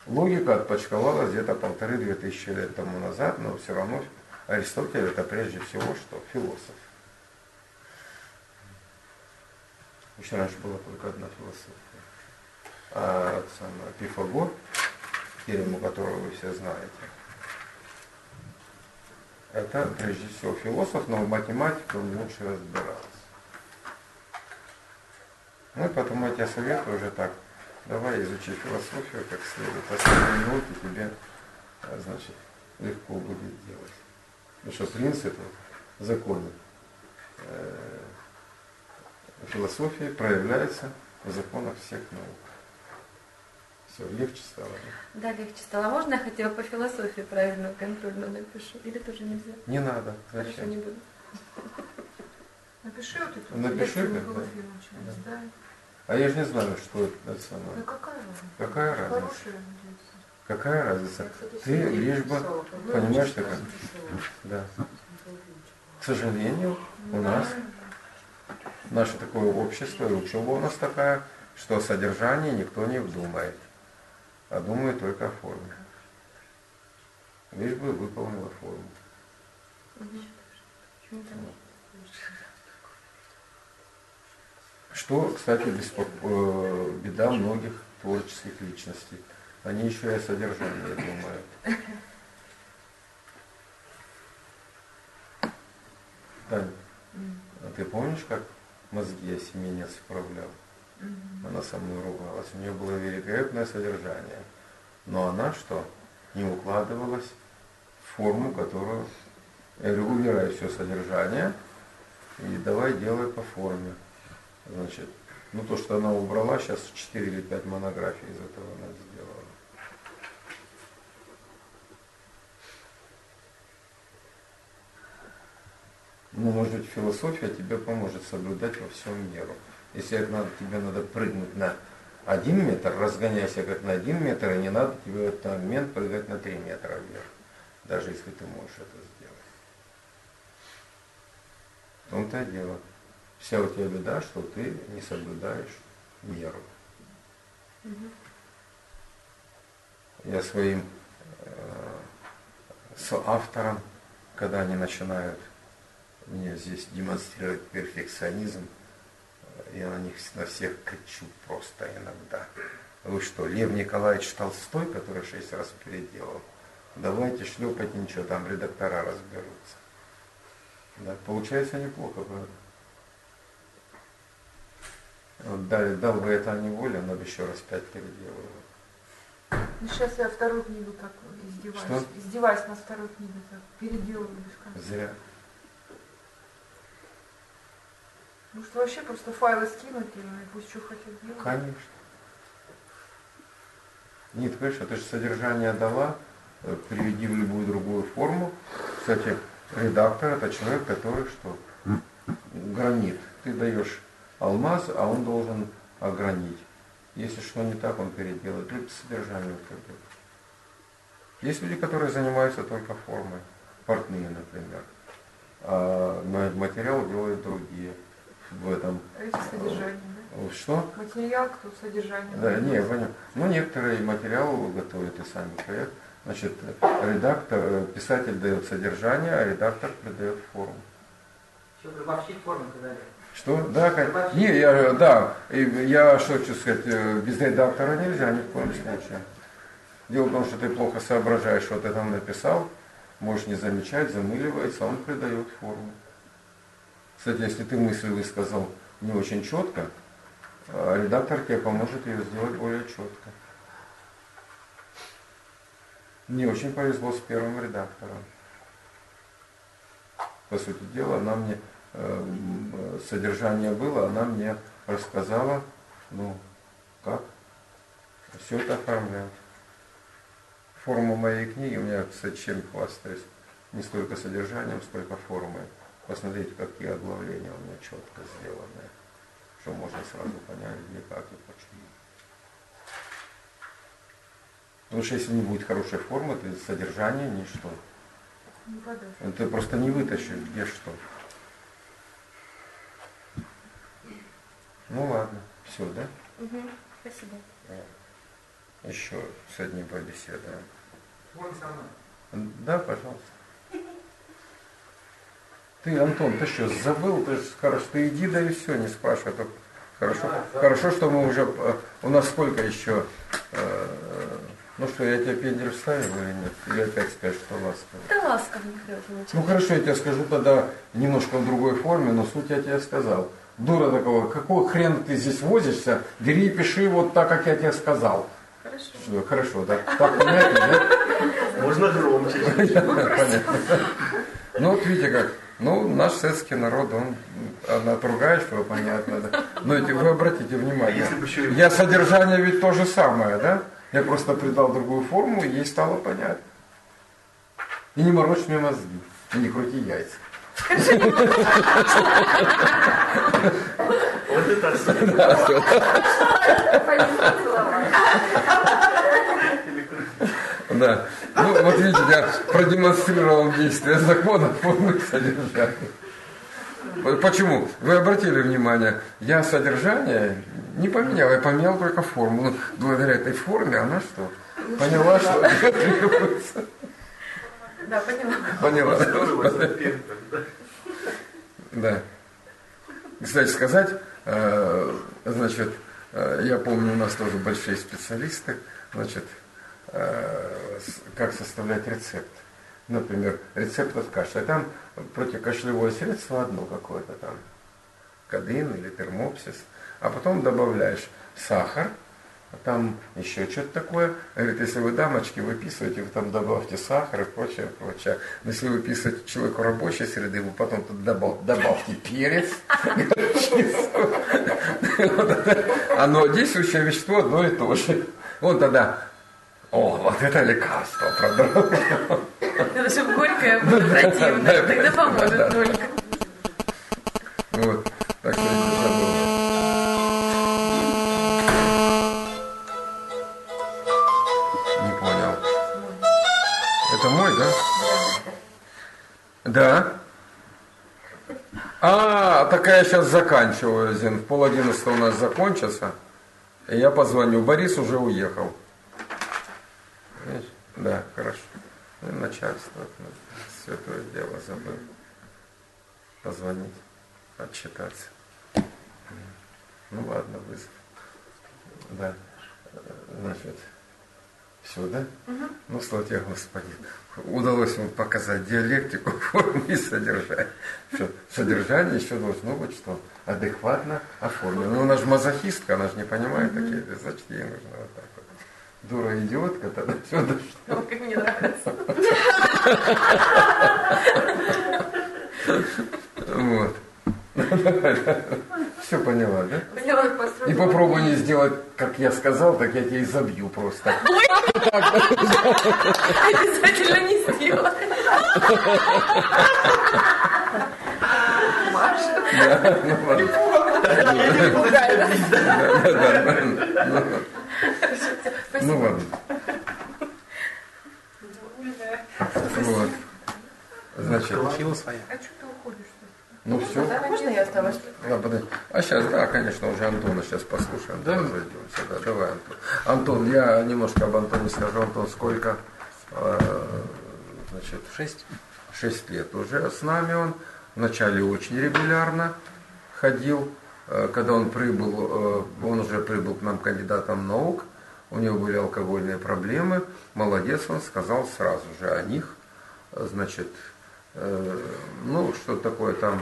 Логика отпочковалась где-то 1500–2000 лет тому назад, но все равно Аристотель это прежде всего что? Философ. Еще раньше была только одна философия. А Пифагор, теорему которого вы все знаете, это прежде всего философ, но в математике он лучше разбирался. Ну и потому я тебе советую уже так, давай изучи философию как следует. Остальные науки тебе, значит, легко будет делать. Потому что принципы, законы философии проявляются в законах всех наук. Все, легче стало. Да, легче стало. А можно я хотя бы по философии правильную контрольную напишу? Или тоже нельзя? Не надо. Хорошо, Зачем? не буду. Напиши вот эту Напиши, да. А я же не знаю, что это самое. Да какая разница? Какая разница? Хорошая надеется. Какая разница? Ты лишь бы, понимаешь, такая. Да. К сожалению, у нас наше такое общество, и учеба у нас такая, что о содержании никто не вдумает, а думает только о форме. Лишь бы выполнила форму. Что, кстати, беда многих творческих личностей. Они еще и о содержании думают. Тань, а ты помнишь, как мозги Осеменец вправлял? Она со мной ругалась. У нее было великолепное содержание. Но она что? Не укладывалась в форму, которую... Я говорю, убирай все содержание и давай делай по форме. Значит, ну то, что она убрала, сейчас 4 или 5 монографий из этого она сделала. Ну, может быть, философия тебе поможет соблюдать во всем меру. Если тебе надо прыгнуть на 1 метр, разгоняйся как на 1 метр, и не надо тебе в этот момент прыгать на 3 метра вверх, даже если ты можешь это сделать. В том-то и дело. Вся у тебя беда, что ты не соблюдаешь меру. Я своим соавторам, когда они начинают мне здесь демонстрировать перфекционизм, я на всех кричу просто иногда. Вы что, Лев Николаевич Толстой, который 6 раз переделал? Давайте шлепать, ничего, там редактора разберутся. Да, получается неплохо, правда? Вот дал бы это неволе, но бы еще раз 5 переделывал. Ну, сейчас я вторую книгу так издеваюсь. Что? Издеваюсь на вторую книгу, так переделываю. Зря. Может вообще просто файлы скинуть и пусть что хотят делать? Конечно. Нет, конечно, ты же содержание дала, переведи в любую другую форму. Кстати, редактор это человек, который что? Гранит. Ты даешь алмаз, а он должен огранить. Если что не так, он переделает. Только содержание переделает. Есть люди, которые занимаются только формой. Портные, например. А материал делают другие. В этом. Это содержание, да? Что? Материал, кто содержание. Да, не, я понял. Ну, некоторые материалы готовят и сами проект. Значит, редактор, писатель дает содержание, а редактор придает форму. Что, гробовщик форму дали? Что? Да, не, я что хочу сказать, без редактора нельзя ни в коем случае. Дело в том, что ты плохо соображаешь, что ты там написал, можешь не замечать, замыливается, он придает форму. Кстати, если ты мысль высказал не очень четко, редактор тебе поможет ее сделать более четко. Мне очень повезло с первым редактором. По сути дела, она мне содержание было, она мне рассказала, ну, как все это оформлять. Форма моей книги, у меня, кстати, чем хвастаюсь, не столько содержанием, сколько формой. Посмотрите, какие оглавления у меня четко сделаны, что можно сразу понять, где, как и почему. Потому что если не будет хорошей формы, то содержание ничто. Ты просто не вытащишь, где что. Ну ладно, все, да? Угу, спасибо. еще с одним побеседуем. Вон со мной. Да, пожалуйста. Ты, Антон, ты что, забыл? Ты же хорошо, ты иди, да и все, не спрашивай. Только хорошо, хорошо, что мы уже, у нас сколько еще, ну что, я тебе пендель вставил или нет? Или опять скажешь, что ласково? Да ласково, Михаил Дмитриевич. Ну хорошо, я тебе скажу тогда немножко в другой форме, но суть я тебе сказал. Дура такого, какого хрена ты здесь возишься, бери и пиши вот так, как я тебе сказал. Хорошо. Что, хорошо, да? Так понятно, да? Можно громче. Понятно. Ну вот видите как, ну наш советский народ, он отругаешь его, понятно, да? Но ведь вы обратите внимание, Если бы еще и- я содержание ведь то же самое, да? Я просто придал другую форму, и ей стало понятно. И не морочь мне мозги, и не крути яйца. Вот это особенно. Да. Ну вот видите, я продемонстрировал действие закона формы содержания. Почему? Вы обратили внимание, я содержание не поменял, я поменял только форму. Ну, благодаря этой форме она что? Поняла, что требуется. Да, поняла. Поняла. Здорово, запентер, да. Да. Кстати сказать, значит, я помню, у нас тоже большие специалисты, значит, как составлять рецепт. Например, рецепт от кашля. Там противокашлевое средство одно какое-то там, кадин или термопсис, а потом добавляешь сахар, там еще что-то такое. Говорит, если вы дамочки выписываете, вы там добавьте сахар и прочее, прочее. Но если вы выписываете человеку рабочей среды, вы потом тут добавьте перец. Оно действующее вещество одно и то же. Он тогда, о, вот это лекарство продрал. Надо, чтобы горькое было противное, тогда поможет только. Вот, так что я не забыл. Не понял. Это мой, да? Да. Так я сейчас заканчиваю, Зин. В 10:30 у нас закончится. И я позвоню. Борис уже уехал. Видишь? Да, хорошо. И начальство. Святое дело забыл. Позвонить, отчитаться. Ну ладно, вызов. Да. Значит, все, да? Ну, слава тебе, Господи. Удалось ему показать диалектику, форму и содержание. Что содержание еще должно быть что? Адекватно оформлено. Ну, она же мазохистка, она же не понимает такие, значит, ей нужно вот так вот. Дура идиотка, тогда все дошло. О, как мне нравится. Вот. Все поняла, да? Поняла. И попробуй не сделать, как я сказал, так я тебя и забью просто. Обязательно не сделай. Маша. Да, ну ладно. Ну ладно. Вот. Значит, Получила своя. А что ты уходишь-то? ну все. Можно я оставлюсь? Да, подожди. А сейчас, да, конечно, уже Антона сейчас послушаем. Да, разойдемся. Да, давай, Антон. Антон, я немножко об Антоне скажу. Антон, сколько? Значит, 6 лет уже с нами он. Вначале очень регулярно ходил. Когда он прибыл, он уже прибыл к нам кандидатом наук. У него были алкогольные проблемы. Молодец, он сказал сразу же о них. Значит, ну, что такое там,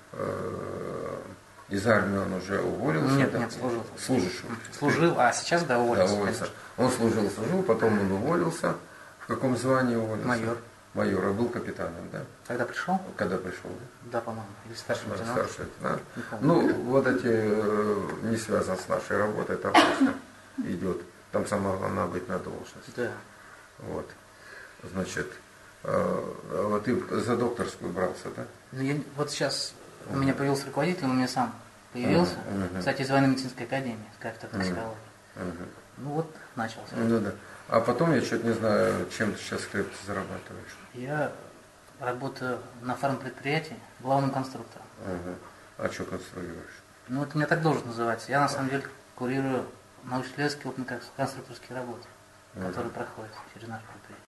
из армии он уже уволился. Нет, да? нет, служил. Служишь. Служил, а сейчас да, уволился. Да, уволился. Он служил, потом он уволился. В каком звании уволился? Майор. Майор, а был капитаном, да? Когда пришел? Когда пришел, да? Да, по-моему. Или старший Да, лейтенант. старший лейтенант. Не помню. Ну, вот эти не связаны с нашей работой, там просто идет. Там сама должна быть на должности. Да. Вот. Значит, вот ты за докторскую брался, да? Ну, вот сейчас у меня появился руководитель, он у меня сам появился. Кстати, из военно-медицинской академии, с кафедры токсикологии. Ну вот, начался. Ну да. А потом я что-то не знаю, чем ты сейчас хлеб зарабатываешь. Я работаю на фармпредприятии главным конструктором. А что конструируешь? Ну, это у меня так должен называться. Я на самом деле курирую научно-исследовательские опытно-конструкторские работы, которые проходят через наш проект.